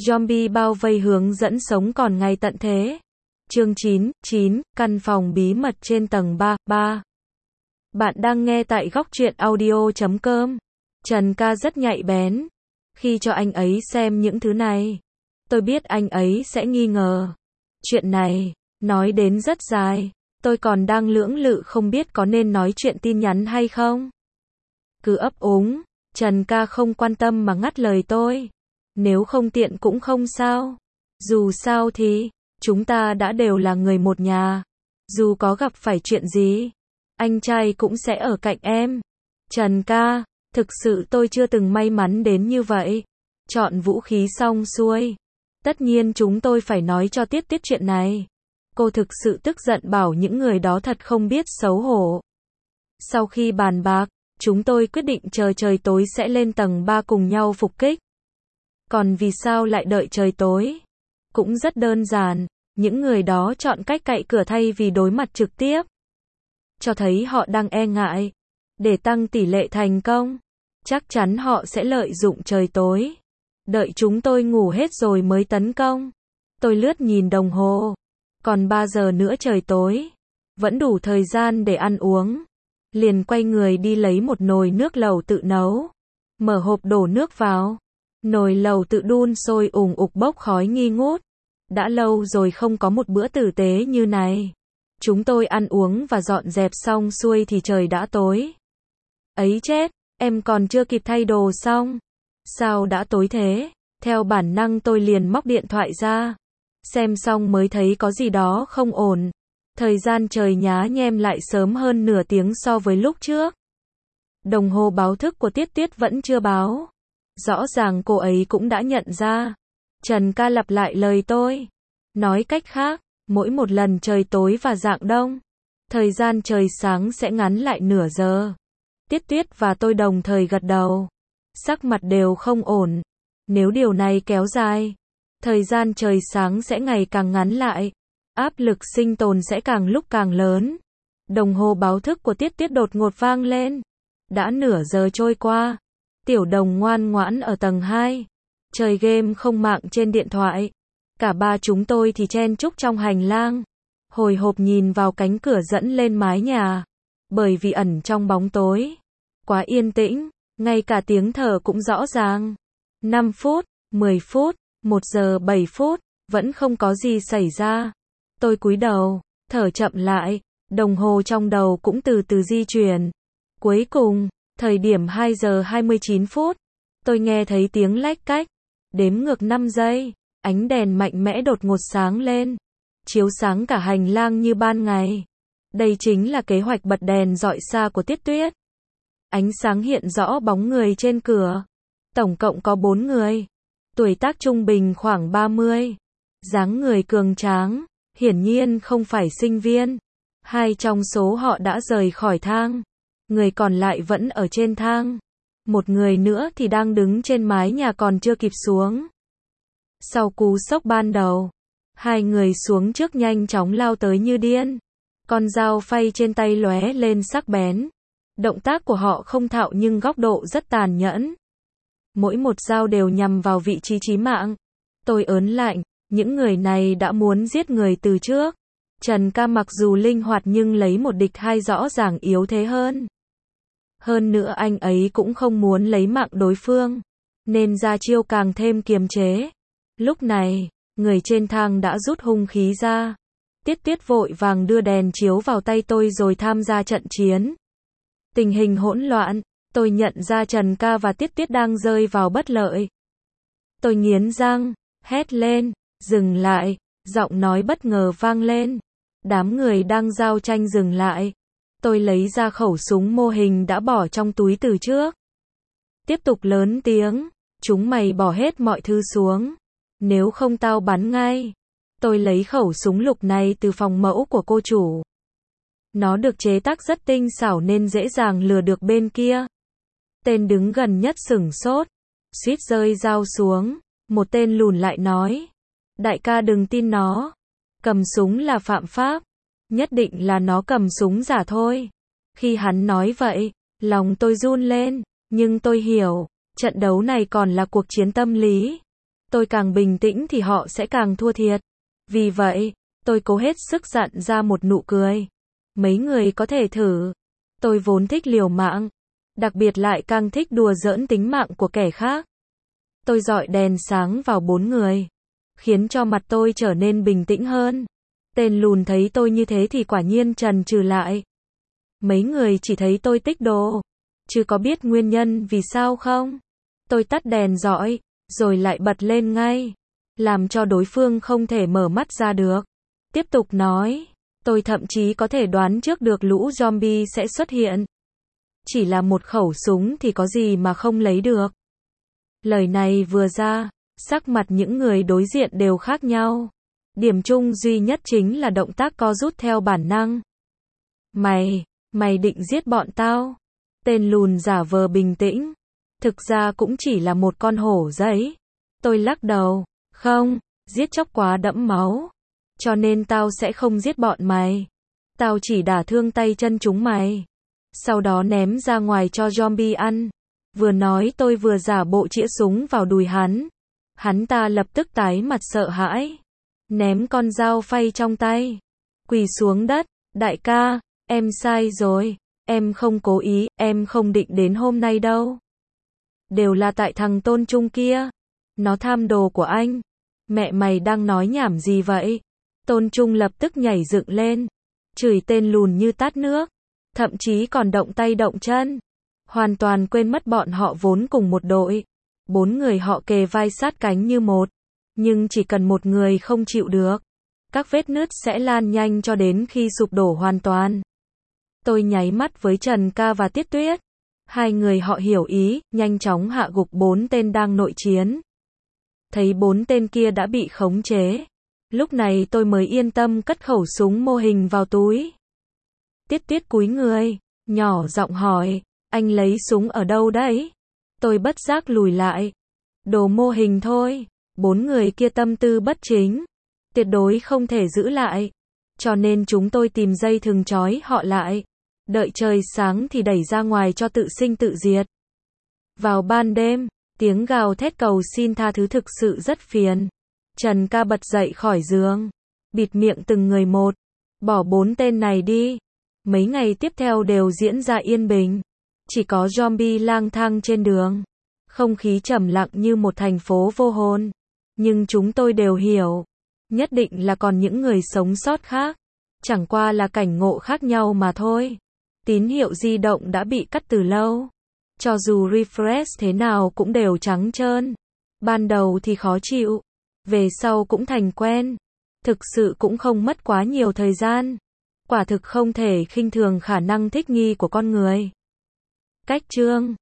Zombie bao vây hướng dẫn sống còn ngày tận thế. Chương 9, căn phòng bí mật trên tầng 3. Bạn đang nghe tại góc truyện audio.com. Trần ca rất nhạy bén. Khi cho anh ấy xem những thứ này, tôi biết anh ấy sẽ nghi ngờ. Chuyện này, nói đến rất dài. Tôi còn đang lưỡng lự không biết có nên nói chuyện tin nhắn hay không. Cứ ấp úng, Trần ca không quan tâm mà ngắt lời tôi. Nếu không tiện cũng không sao. Dù sao thì, chúng ta đã đều là người một nhà. Dù có gặp phải chuyện gì, anh trai cũng sẽ ở cạnh em. Trần ca, thực sự tôi chưa từng may mắn đến như vậy. Chọn vũ khí xong xuôi. Tất nhiên chúng tôi phải nói cho Tiết Tiết chuyện này. Cô thực sự tức giận bảo những người đó thật không biết xấu hổ. Sau khi bàn bạc, chúng tôi quyết định chờ trời tối sẽ lên tầng 3 cùng nhau phục kích. Còn vì sao lại đợi trời tối? Cũng rất đơn giản, những người đó chọn cách cậy cửa thay vì đối mặt trực tiếp. Cho thấy họ đang e ngại. Để tăng tỷ lệ thành công, chắc chắn họ sẽ lợi dụng trời tối. Đợi chúng tôi ngủ hết rồi mới tấn công. Tôi lướt nhìn đồng hồ. Còn 3 giờ nữa trời tối. Vẫn đủ thời gian để ăn uống. Liền quay người đi lấy một nồi nước lẩu tự nấu. Mở hộp đổ nước vào. Nồi lẩu tự đun sôi ủng ục bốc khói nghi ngút. Đã lâu rồi không có một bữa tử tế như này. Chúng tôi ăn uống và dọn dẹp xong xuôi thì trời đã tối. Ấy chết, em còn chưa kịp thay đồ xong. Sao đã tối thế? Theo bản năng tôi liền móc điện thoại ra. Xem xong mới thấy có gì đó không ổn. Thời gian trời nhá nhem lại sớm hơn nửa tiếng so với lúc trước. Đồng hồ báo thức của Tiết Tiết vẫn chưa báo. Rõ ràng cô ấy cũng đã nhận ra. Trần ca lặp lại lời tôi. Nói cách khác, mỗi một lần trời tối và rạng đông, thời gian trời sáng sẽ ngắn lại nửa giờ. Tiết Tiết và tôi đồng thời gật đầu. Sắc mặt đều không ổn. Nếu điều này kéo dài, thời gian trời sáng sẽ ngày càng ngắn lại. Áp lực sinh tồn sẽ càng lúc càng lớn. Đồng hồ báo thức của Tiết Tiết đột ngột vang lên. Đã nửa giờ trôi qua. Tiểu Đồng ngoan ngoãn ở tầng 2. Chơi game không mạng trên điện thoại. Cả ba chúng tôi thì chen chúc trong hành lang. Hồi hộp nhìn vào cánh cửa dẫn lên mái nhà. Bởi vì ẩn trong bóng tối. Quá yên tĩnh, ngay cả tiếng thở cũng rõ ràng. 5 phút, 10 phút, 1 giờ 7 phút, vẫn không có gì xảy ra. Tôi cúi đầu, thở chậm lại, đồng hồ trong đầu cũng từ từ di chuyển. Cuối cùng, thời điểm 2 giờ 29 phút, tôi nghe thấy tiếng lách cách. Đếm ngược 5 giây, ánh đèn mạnh mẽ đột ngột sáng lên. Chiếu sáng cả hành lang như ban ngày. Đây chính là kế hoạch bật đèn rọi xa của Tiết Tuyết. Ánh sáng hiện rõ bóng người trên cửa. Tổng cộng có 4 người. Tuổi tác trung bình khoảng 30. Dáng người cường tráng. Hiển nhiên không phải sinh viên. 2 trong số họ đã rời khỏi thang. Người còn lại vẫn ở trên thang. Một người nữa thì đang đứng trên mái nhà còn chưa kịp xuống. Sau cú sốc ban đầu, 2 người xuống trước nhanh chóng lao tới như điên. Con dao phay trên tay lóe lên sắc bén. Động tác của họ không thạo nhưng góc độ rất tàn nhẫn. Mỗi một dao đều nhằm vào vị trí chí mạng. Tôi ớn lạnh, những người này đã muốn giết người từ trước. Trần ca mặc dù linh hoạt nhưng lấy một địch 2 rõ ràng yếu thế hơn. Hơn nữa anh ấy cũng không muốn lấy mạng đối phương, nên ra chiêu càng thêm kiềm chế. Lúc này, người trên thang đã rút hung khí ra. Tiết Tiết vội vàng đưa đèn chiếu vào tay tôi rồi tham gia trận chiến. Tình hình hỗn loạn, tôi nhận ra Trần ca và Tiết Tiết đang rơi vào bất lợi. Tôi nghiến răng, hét lên, dừng lại, giọng nói bất ngờ vang lên. Đám người đang giao tranh dừng lại. Tôi lấy ra khẩu súng mô hình đã bỏ trong túi từ trước. Tiếp tục lớn tiếng, chúng mày bỏ hết mọi thứ xuống. Nếu không tao bắn ngay. Tôi lấy khẩu súng lục này từ phòng mẫu của cô chủ. Nó được chế tác rất tinh xảo nên dễ dàng lừa được bên kia. Tên đứng gần nhất sửng sốt, suýt rơi dao xuống. Một tên lùn lại nói. Đại ca đừng tin nó. Cầm súng là phạm pháp. Nhất định là nó cầm súng giả thôi. Khi hắn nói vậy, lòng tôi run lên. Nhưng tôi hiểu, trận đấu này còn là cuộc chiến tâm lý. Tôi càng bình tĩnh thì họ sẽ càng thua thiệt. Vì vậy, tôi cố hết sức dặn ra một nụ cười. Mấy người có thể thử. Tôi vốn thích liều mạng. Đặc biệt lại càng thích đùa giỡn tính mạng của kẻ khác. Tôi dọi đèn sáng vào 4 người. Khiến cho mặt tôi trở nên bình tĩnh hơn. Tên lùn thấy tôi như thế thì quả nhiên chần chừ lại. Mấy người chỉ thấy tôi tích đồ. Chứ có biết nguyên nhân vì sao không? Tôi tắt đèn dọi, rồi lại bật lên ngay. Làm cho đối phương không thể mở mắt ra được. Tiếp tục nói. Tôi thậm chí có thể đoán trước được lũ zombie sẽ xuất hiện. Chỉ là một khẩu súng thì có gì mà không lấy được. Lời này vừa ra, sắc mặt những người đối diện đều khác nhau. Điểm chung duy nhất chính là động tác co rút theo bản năng. Mày định giết bọn tao? Tên lùn giả vờ bình tĩnh. Thực ra cũng chỉ là một con hổ giấy. Tôi lắc đầu. Không, giết chóc quá đẫm máu. Cho nên tao sẽ không giết bọn mày. Tao chỉ đả thương tay chân chúng mày. Sau đó ném ra ngoài cho zombie ăn. Vừa nói tôi vừa giả bộ chĩa súng vào đùi hắn. Hắn ta lập tức tái mặt sợ hãi. Ném con dao phay trong tay. Quỳ xuống đất. Đại ca, em sai rồi. Em không cố ý, em không định đến hôm nay đâu. Đều là tại thằng Tôn Trung kia. Nó tham đồ của anh. Mẹ mày đang nói nhảm gì vậy? Tôn Trung lập tức nhảy dựng lên. Chửi tên lùn như tát nước. Thậm chí còn động tay động chân. Hoàn toàn quên mất bọn họ vốn cùng một đội. 4 người họ kề vai sát cánh như một. Nhưng chỉ cần một người không chịu được. Các vết nứt sẽ lan nhanh cho đến khi sụp đổ hoàn toàn. Tôi nháy mắt với Trần Ca và Tiết Tuyết. 2 người họ hiểu ý, nhanh chóng hạ gục 4 tên đang nội chiến. Thấy 4 tên kia đã bị khống chế. Lúc này tôi mới yên tâm cất khẩu súng mô hình vào túi. Tiết Tuyết cúi người, nhỏ giọng hỏi, anh lấy súng ở đâu đấy? Tôi bất giác lùi lại. Đồ mô hình thôi. 4 người kia tâm tư bất chính. Tuyệt đối không thể giữ lại. Cho nên chúng tôi tìm dây thừng trói họ lại. Đợi trời sáng thì đẩy ra ngoài cho tự sinh tự diệt. Vào ban đêm, tiếng gào thét cầu xin tha thứ thực sự rất phiền. Trần Ca bật dậy khỏi giường. Bịt miệng từng người một. Bỏ 4 tên này đi. Mấy ngày tiếp theo đều diễn ra yên bình. Chỉ có zombie lang thang trên đường. Không khí trầm lặng như một thành phố vô hồn. Nhưng chúng tôi đều hiểu. Nhất định là còn những người sống sót khác. Chẳng qua là cảnh ngộ khác nhau mà thôi. Tín hiệu di động đã bị cắt từ lâu. Cho dù refresh thế nào cũng đều trắng trơn. Ban đầu thì khó chịu. Về sau cũng thành quen. Thực sự cũng không mất quá nhiều thời gian. Quả thực không thể khinh thường khả năng thích nghi của con người. Cách chương